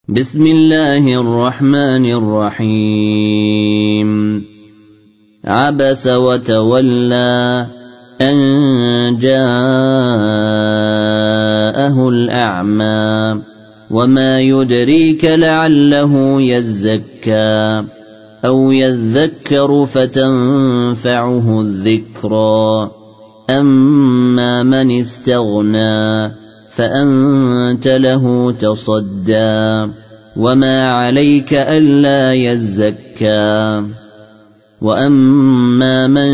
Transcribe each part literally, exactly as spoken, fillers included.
بسم الله الرحمن الرحيم عبس وتولى أن جاءه الأعمى وما يدريك لعله يزكى أو يذكر فتنفعه الذكرى أما من استغنى فأنت له تصدى وما عليك ألا يزكى وأما من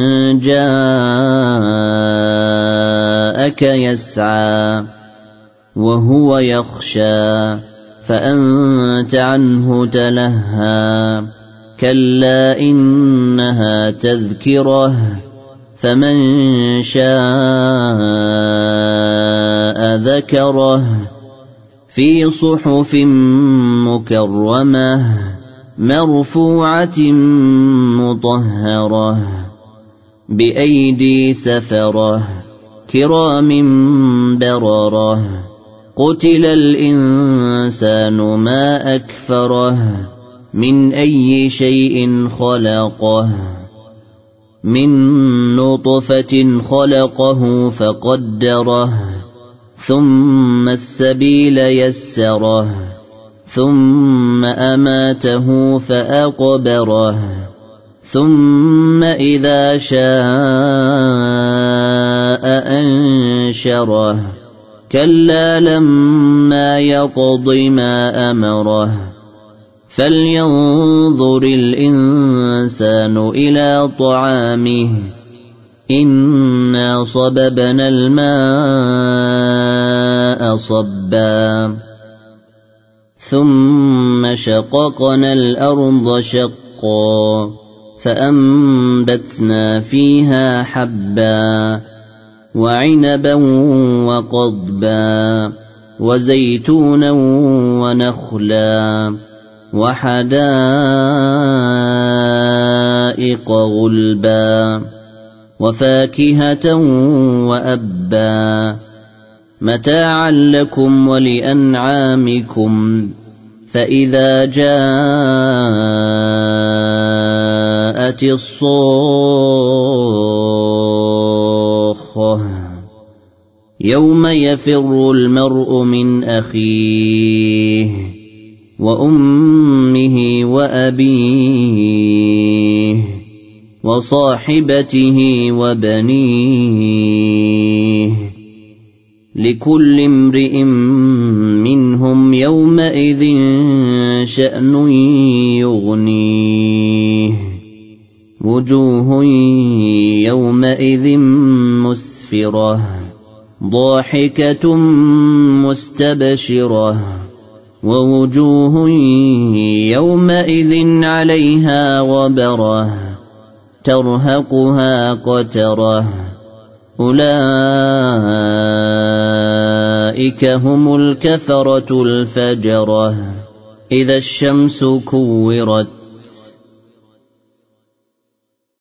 جاءك يسعى وهو يخشى فأنت عنه تلهى كلا إنها تذكرة فمن شاء ذكره في صحف مكرمة مرفوعة مطهرة بأيدي سفرة كرام بررة قتل الإنسان ما أكفره من أي شيء خلقه من نطفة خلقه فقدره ثم السبيل يسره ثم أماته فأقبره ثم إذا شاء أنشره كلا لما يقض ما أمره فلينظر الإنسان إلى طعامه إنا صببنا الماء صبا ثم شققنا الأرض شقا فأنبتنا فيها حبا وعنبا وقضبا وزيتونا ونخلا وحدائق غلبا وفاكهة وأبا متاعا لكم ولأنعامكم فإذا جاءت الصاخة يوم يفر المرء من أخيه وأمه وأبيه وصاحبته وبنيه لكل امرئ منهم يومئذ شأن يغنيه وجوه يومئذ مسفرة ضاحكة مستبشرة ووجوه يومئذ عليها غبرة ترهقها قترة أولئك هم الكفرة الفجرة إذا الشمس كورت